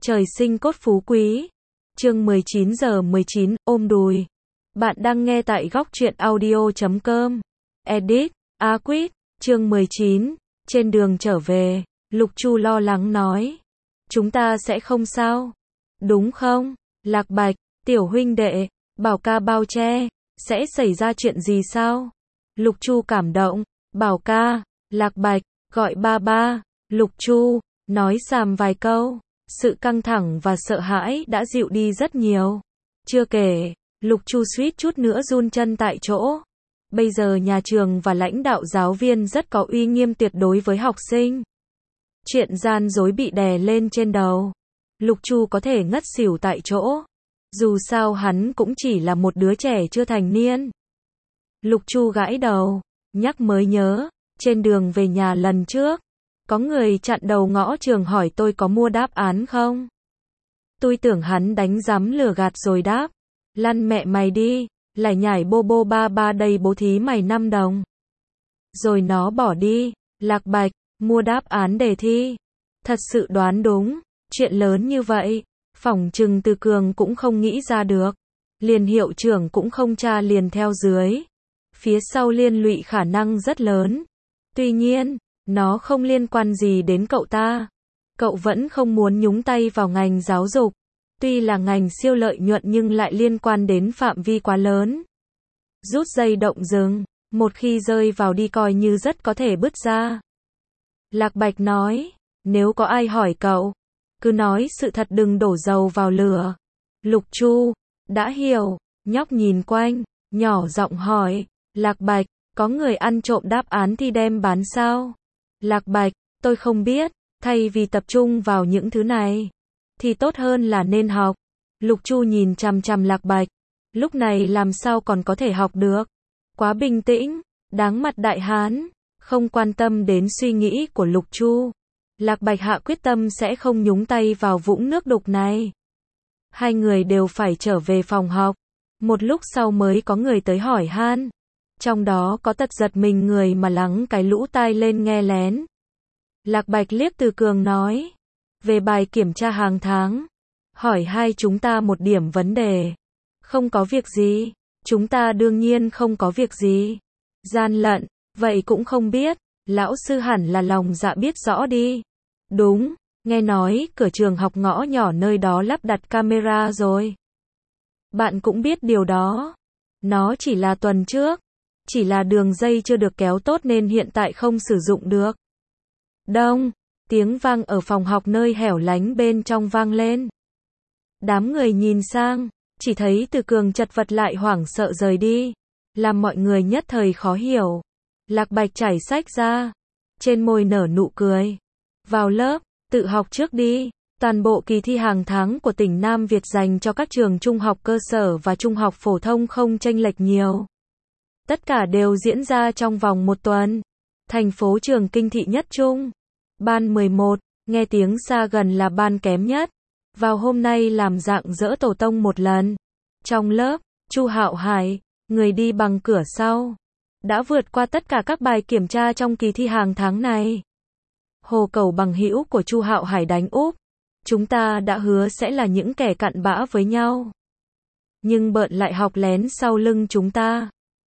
Trời sinh cốt phú quý. Chương 19 giờ 19, ôm đùi. Bạn đang nghe tại góc truyện audio.com. Edit, Aquit, chương 19, trên đường trở về, Lục Chu lo lắng nói. Chúng ta sẽ không sao. Đúng không? Lạc Bạch, tiểu huynh đệ, Bảo ca bao che, sẽ xảy ra chuyện gì sao? Lục Chu cảm động, Bảo ca, Lạc Bạch, gọi ba ba, Lục Chu, nói xàm vài câu. Sự căng thẳng và sợ hãi đã dịu đi rất nhiều. Chưa kể, Lục Chu suýt chút nữa run chân tại chỗ. Bây giờ nhà trường và lãnh đạo giáo viên rất có uy nghiêm tuyệt đối với học sinh. Chuyện gian dối bị đè lên trên đầu. Lục Chu có thể ngất xỉu tại chỗ. Dù sao hắn cũng chỉ là một đứa trẻ chưa thành niên. Lục Chu gãi đầu, nhắc mới nhớ, trên đường về nhà lần trước, có người chặn đầu ngõ trường hỏi tôi có mua đáp án không? Tôi tưởng hắn đánh rắm lừa gạt rồi đáp. Lăn mẹ mày đi, lại nhảy bô bô ba ba đây bố thí mày 5 đồng. Rồi nó bỏ đi. Lạc Bạch, mua đáp án đề thi. Thật sự đoán đúng, chuyện lớn như vậy, phỏng chừng Từ Cường cũng không nghĩ ra được. Liền hiệu trưởng cũng không tra liền theo dưới. Phía sau liên lụy khả năng rất lớn. Tuy nhiên, nó không liên quan gì đến cậu ta. Cậu vẫn không muốn nhúng tay vào ngành giáo dục. Tuy là ngành siêu lợi nhuận nhưng lại liên quan đến phạm vi quá lớn. Rút dây động rừng, một khi rơi vào đi coi như rất có thể bứt ra. Lạc Bạch nói, nếu có ai hỏi cậu, cứ nói sự thật đừng đổ dầu vào lửa. Lục Chu, đã hiểu, nhóc nhìn quanh, nhỏ giọng hỏi, Lạc Bạch, có người ăn trộm đáp án thi đem bán sao? Lạc Bạch, tôi không biết, thay vì tập trung vào những thứ này, thì tốt hơn là nên học. Lục Chu nhìn chằm chằm Lạc Bạch, lúc này làm sao còn có thể học được? Quá bình tĩnh, đáng mặt đại hán, không quan tâm đến suy nghĩ của Lục Chu. Lạc Bạch hạ quyết tâm sẽ không nhúng tay vào vũng nước đục này. Hai người đều phải trở về phòng học. Một lúc sau mới có người tới hỏi han. Trong đó có tật giật mình người mà lắng cái lũ tai lên nghe lén. Lạc Bạch liếc Từ Cường nói. Về bài kiểm tra hàng tháng. Hỏi hai chúng ta một điểm vấn đề. Không có việc gì. Chúng ta đương nhiên không có việc gì. Gian lận, vậy cũng không biết. Lão sư hẳn là lòng dạ biết rõ đi. Đúng, nghe nói cửa trường học ngõ nhỏ nơi đó lắp đặt camera rồi. Bạn cũng biết điều đó. Nó chỉ là tuần trước. Chỉ là đường dây chưa được kéo tốt nên hiện tại không sử dụng được. Đông, tiếng vang ở phòng học nơi hẻo lánh bên trong vang lên. Đám người nhìn sang, chỉ thấy Từ Cường chật vật lại hoảng sợ rời đi, làm mọi người nhất thời khó hiểu. Lạc Bạch trải sách ra, trên môi nở nụ cười. Vào lớp, tự học trước đi. Toàn bộ kỳ thi hàng tháng của tỉnh Nam Việt dành cho các trường trung học cơ sở và trung học phổ thông không chênh lệch nhiều. Tất cả đều diễn ra trong vòng 1 tuần. Thành phố Trường Kinh thị nhất trung. Ban 11, nghe tiếng xa gần là ban kém nhất. Vào hôm nay làm dạng dỡ tổ tông một lần. Trong lớp, Chu Hạo Hải, người đi bằng cửa sau, đã vượt qua tất cả các bài kiểm tra trong kỳ thi hàng tháng này. Hồ Cẩu bằng hữu của Chu Hạo Hải đánh úp. Chúng ta đã hứa sẽ là những kẻ cặn bã với nhau. Nhưng Bợn lại học lén sau lưng chúng ta.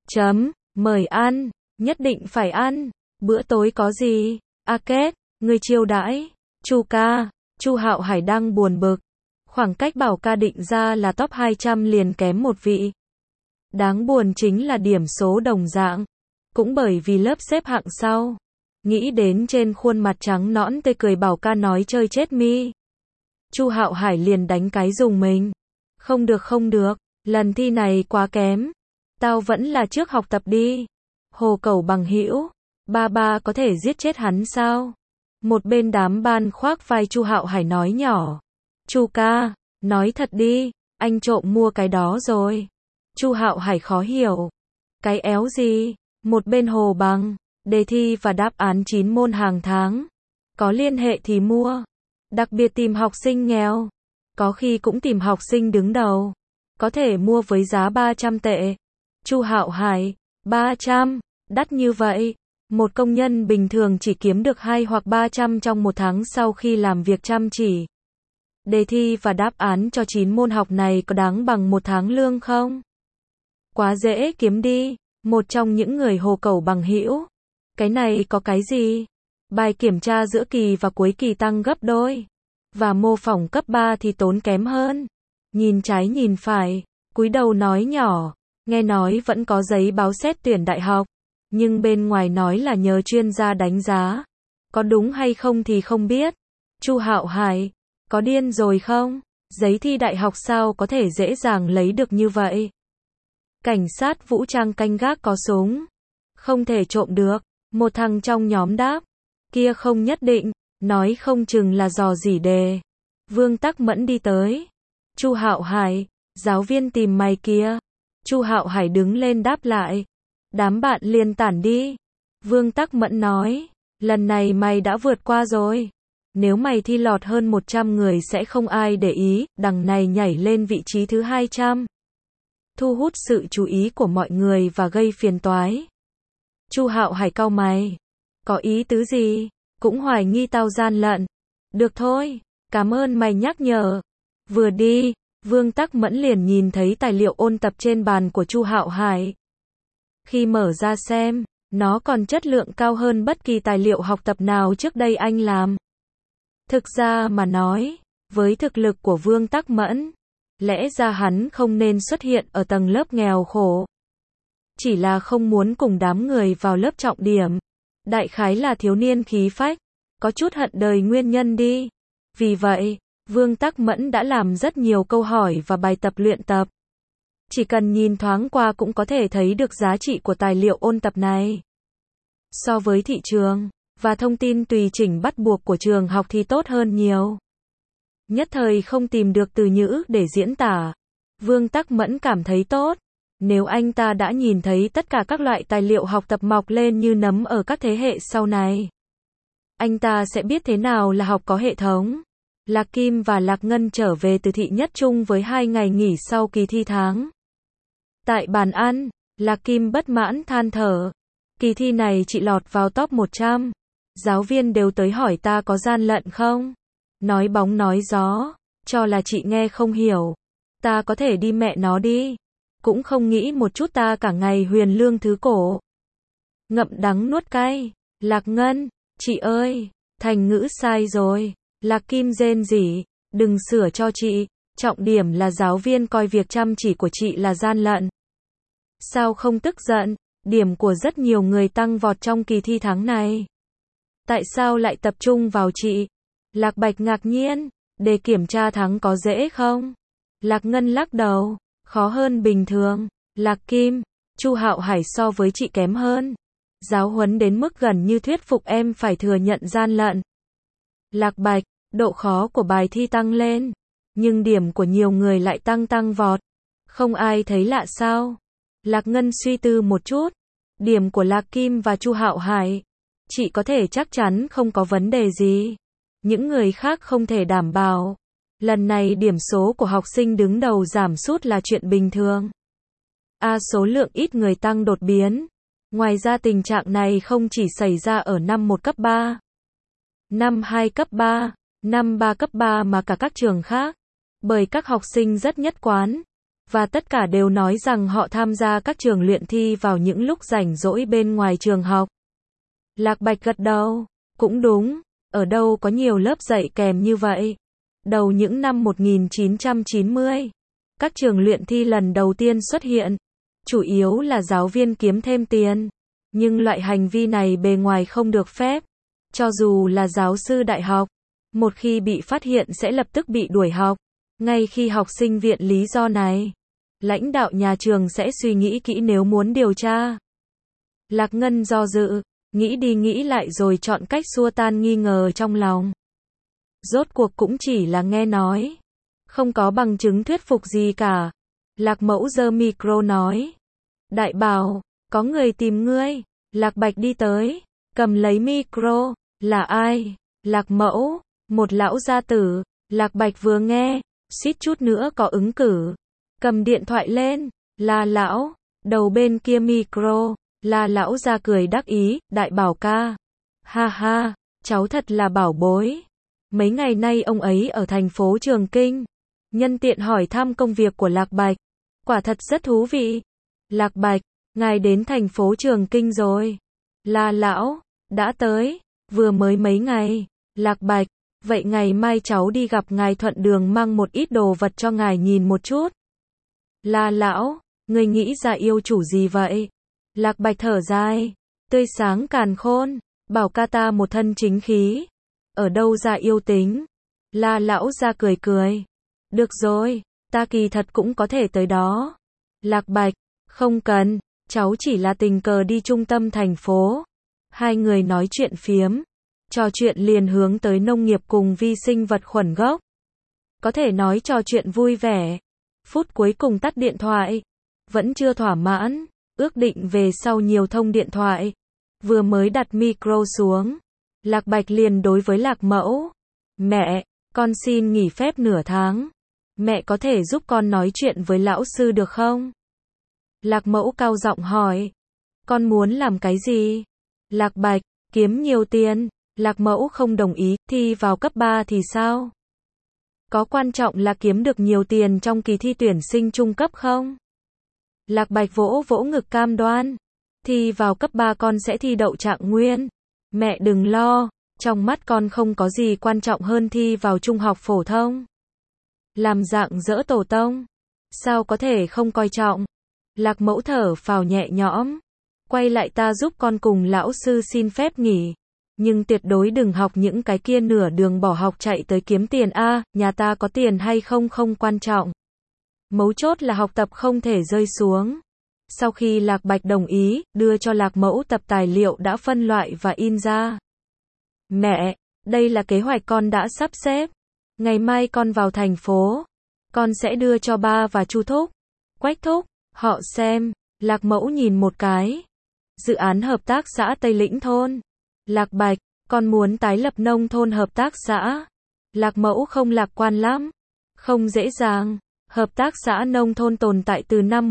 Mời ăn, nhất định phải ăn. Bữa tối có gì? A Kết, người chiêu đãi. Chu ca, Chu Hạo Hải đang buồn bực. Khoảng cách Bảo ca định ra là top 200 liền kém một vị. Đáng buồn chính là điểm số đồng dạng. Cũng bởi vì lớp xếp hạng sau. Nghĩ đến trên khuôn mặt trắng nõn tươi cười Bảo ca nói chơi chết mi. Chu Hạo Hải liền đánh cái dùng mình. Không được, lần thi này quá kém. Tao vẫn là trước học tập đi. Hồ Cẩu bằng hữu, ba có thể giết chết hắn sao? Một bên đám ban khoác vai Chu Hạo Hải nói nhỏ. Chu ca, nói thật đi, anh trộm mua cái đó rồi. Chu Hạo Hải khó hiểu. Cái éo gì? Một bên Hồ Bằng, đề thi và đáp án 9 môn hàng tháng. Có liên hệ thì mua. Đặc biệt tìm học sinh nghèo. Có khi cũng tìm học sinh đứng đầu. Có thể mua với giá 300 tệ. Chu Hạo Hải, 300, đắt như vậy. Một công nhân bình thường chỉ kiếm được 2 hoặc 300 trong một tháng sau khi làm việc chăm chỉ. Đề thi và đáp án cho 9 môn học này có đáng bằng 1 tháng lương không? Quá dễ kiếm đi. Một trong những người hồ cẩu bằng hữu. Cái này có cái gì? Bài kiểm tra giữa kỳ và cuối kỳ tăng gấp đôi. Và mô phỏng cấp 3 thì tốn kém hơn. Nhìn trái nhìn phải, cúi đầu nói nhỏ, nghe nói vẫn có giấy báo xét tuyển đại học, nhưng bên ngoài nói là nhờ chuyên gia đánh giá. Có đúng hay không thì không biết. Chu Hạo Hải, có điên rồi không? Giấy thi đại học sao có thể dễ dàng lấy được như vậy? Cảnh sát vũ trang canh gác có súng. Không thể trộm được. Một thằng trong nhóm đáp. Kia không nhất định, nói không chừng là dò dỉ đề. Vương Tắc Mẫn đi tới. Chu Hạo Hải, giáo viên tìm mày kia. Chu Hạo Hải đứng lên đáp lại. Đám bạn liền tản đi. Vương Tắc Mẫn nói, lần này mày đã vượt qua rồi. Nếu mày thi lọt hơn 100 người sẽ không ai để ý, đằng này nhảy lên vị trí thứ 200. Thu hút sự chú ý của mọi người và gây phiền toái. Chu Hạo Hải cau mày. Có ý tứ gì? Cũng hoài nghi tao gian lận. Được thôi, cảm ơn mày nhắc nhở. Vừa đi, Vương Tắc Mẫn liền nhìn thấy tài liệu ôn tập trên bàn của Chu Hạo Hải. Khi mở ra xem, nó còn chất lượng cao hơn bất kỳ tài liệu học tập nào trước đây anh làm. Thực ra mà nói, với thực lực của Vương Tắc Mẫn, lẽ ra hắn không nên xuất hiện ở tầng lớp nghèo khổ. Chỉ là không muốn cùng đám người vào lớp trọng điểm. Đại khái là thiếu niên khí phách, có chút hận đời nguyên nhân đi. Vì vậy, Vương Tắc Mẫn đã làm rất nhiều câu hỏi và bài tập luyện tập. Chỉ cần nhìn thoáng qua cũng có thể thấy được giá trị của tài liệu ôn tập này. So với thị trường và thông tin tùy chỉnh bắt buộc của trường học thì tốt hơn nhiều. Nhất thời không tìm được từ ngữ để diễn tả. Vương Tắc Mẫn cảm thấy tốt. Nếu anh ta đã nhìn thấy tất cả các loại tài liệu học tập mọc lên như nấm ở các thế hệ sau này, anh ta sẽ biết thế nào là học có hệ thống. Lạc Kim và Lạc Ngân trở về từ thị nhất trung với 2 ngày nghỉ sau kỳ thi tháng. Tại bàn ăn, Lạc Kim bất mãn than thở. Kỳ thi này chị lọt vào top 100. Giáo viên đều tới hỏi ta có gian lận không? Nói bóng nói gió, cho là chị nghe không hiểu. Ta có thể đi mẹ nó đi. Cũng không nghĩ một chút ta cả ngày huyền lương thứ cổ. Ngậm đắng nuốt cay. Lạc Ngân, chị ơi, thành ngữ sai rồi. Lạc Kim rên rỉ, đừng sửa cho chị. Trọng điểm là giáo viên coi việc chăm chỉ của chị là gian lận. Sao không tức giận? Điểm của rất nhiều người tăng vọt trong kỳ thi tháng này. Tại sao lại tập trung vào chị? Lạc Bạch ngạc nhiên, đề kiểm tra tháng có dễ không? Lạc Ngân lắc đầu, khó hơn bình thường. Lạc Kim, Chu Hạo Hải so với chị kém hơn. Giáo huấn đến mức gần như thuyết phục em phải thừa nhận gian lận. Lạc Bạch, độ khó của bài thi tăng lên, nhưng điểm của nhiều người lại tăng vọt. Không ai thấy lạ sao? Lạc Ngân suy tư một chút. Điểm của Lạc Kim và Chu Hạo Hải, chị có thể chắc chắn không có vấn đề gì. Những người khác không thể đảm bảo. Lần này điểm số của học sinh đứng đầu giảm sút là chuyện bình thường. Số lượng ít người tăng đột biến. Ngoài ra tình trạng này không chỉ xảy ra ở năm 1 cấp 3, năm 2 cấp 3, năm 3 cấp 3 mà cả các trường khác. Bởi các học sinh rất nhất quán. Và tất cả đều nói rằng họ tham gia các trường luyện thi vào những lúc rảnh rỗi bên ngoài trường học. Lạc Bạch gật đầu. Cũng đúng, ở đâu có nhiều lớp dạy kèm như vậy. Đầu những năm 1990, các trường luyện thi lần đầu tiên xuất hiện. Chủ yếu là giáo viên kiếm thêm tiền. Nhưng loại hành vi này bề ngoài không được phép. Cho dù là giáo sư đại học, một khi bị phát hiện sẽ lập tức bị đuổi học. Ngay khi học sinh viện lý do này, lãnh đạo nhà trường sẽ suy nghĩ kỹ nếu muốn điều tra. Lạc Ngân do dự, nghĩ đi nghĩ lại rồi chọn cách xua tan nghi ngờ trong lòng. Rốt cuộc cũng chỉ là nghe nói, không có bằng chứng thuyết phục gì cả. Lạc Mẫu giơ micro nói. Đại bảo, có người tìm ngươi. Lạc Bạch đi tới, cầm lấy micro. Là ai? Lạc Mẫu, một lão gia tử. Lạc Bạch vừa nghe, suýt chút nữa có ứng cử. Cầm điện thoại lên, là lão. Đầu bên kia micro, là lão gia cười đắc ý. Đại bảo ca. Ha ha, cháu thật là bảo bối. Mấy ngày nay ông ấy ở thành phố Trường Kinh. Nhân tiện hỏi thăm công việc của Lạc Bạch. Quả thật rất thú vị. Lạc Bạch, ngài đến thành phố Trường Kinh rồi. La lão, đã tới, vừa mới mấy ngày. Lạc Bạch, vậy ngày mai cháu đi gặp ngài thuận đường mang một ít đồ vật cho ngài nhìn một chút. La lão, người nghĩ ra yêu chủ gì vậy? Lạc Bạch thở dài, tươi sáng càn khôn, bảo ca ta một thân chính khí. Ở đâu ra yêu tính? La lão ra cười cười. Được rồi, ta kỳ thật cũng có thể tới đó. Lạc Bạch, không cần, cháu chỉ là tình cờ đi trung tâm thành phố. Hai người nói chuyện phiếm, trò chuyện liền hướng tới nông nghiệp cùng vi sinh vật khuẩn gốc. Có thể nói trò chuyện vui vẻ. Phút cuối cùng tắt điện thoại. Vẫn chưa thỏa mãn, ước định về sau nhiều thông điện thoại. Vừa mới đặt micro xuống, Lạc Bạch liền đối với Lạc Mẫu. Mẹ, con xin nghỉ phép nửa tháng. Mẹ có thể giúp con nói chuyện với lão sư được không? Lạc Mẫu cao giọng hỏi. Con muốn làm cái gì? Lạc Bạch, kiếm nhiều tiền. Lạc Mẫu không đồng ý, thi vào cấp 3 thì sao? Có quan trọng là kiếm được nhiều tiền trong kỳ thi tuyển sinh trung cấp không? Lạc Bạch vỗ vỗ ngực cam đoan. Thi vào cấp 3 con sẽ thi đậu trạng nguyên. Mẹ đừng lo, trong mắt con không có gì quan trọng hơn thi vào trung học phổ thông. Làm dạng dỡ tổ tông. Sao có thể không coi trọng? Lạc Mẫu thở phào nhẹ nhõm. Quay lại ta giúp con cùng lão sư xin phép nghỉ. Nhưng tuyệt đối đừng học những cái kia nửa đường bỏ học chạy tới kiếm tiền a, nhà ta có tiền hay không không quan trọng. Mấu chốt là học tập không thể rơi xuống. Sau khi Lạc Bạch đồng ý, đưa cho Lạc Mẫu tập tài liệu đã phân loại và in ra. Mẹ, đây là kế hoạch con đã sắp xếp. Ngày mai con vào thành phố. Con sẽ đưa cho ba và Chu thúc, Quách thúc, họ xem. Lạc Mẫu nhìn một cái. Dự án hợp tác xã Tây Lĩnh thôn. Lạc Bạch, con muốn tái lập nông thôn hợp tác xã. Lạc Mẫu không lạc quan lắm. Không dễ dàng. Hợp tác xã nông thôn tồn tại từ năm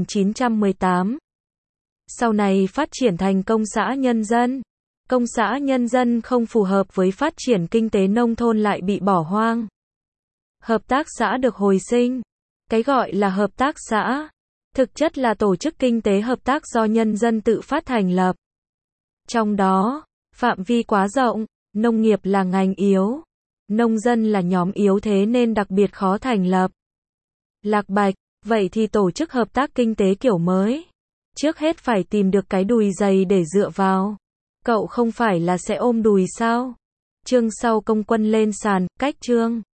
1918. Sau này phát triển thành công xã nhân dân. Công xã nhân dân không phù hợp với phát triển kinh tế nông thôn lại bị bỏ hoang. Hợp tác xã được hồi sinh. Cái gọi là hợp tác xã, thực chất là tổ chức kinh tế hợp tác do nhân dân tự phát thành lập. Trong đó, phạm vi quá rộng, nông nghiệp là ngành yếu. Nông dân là nhóm yếu thế nên đặc biệt khó thành lập. Lạc Bạch, vậy thì tổ chức hợp tác kinh tế kiểu mới. Trước hết phải tìm được cái đùi dày để dựa vào. Cậu không phải là sẽ ôm đùi sao? Chương sau công quân lên sàn, cách chương.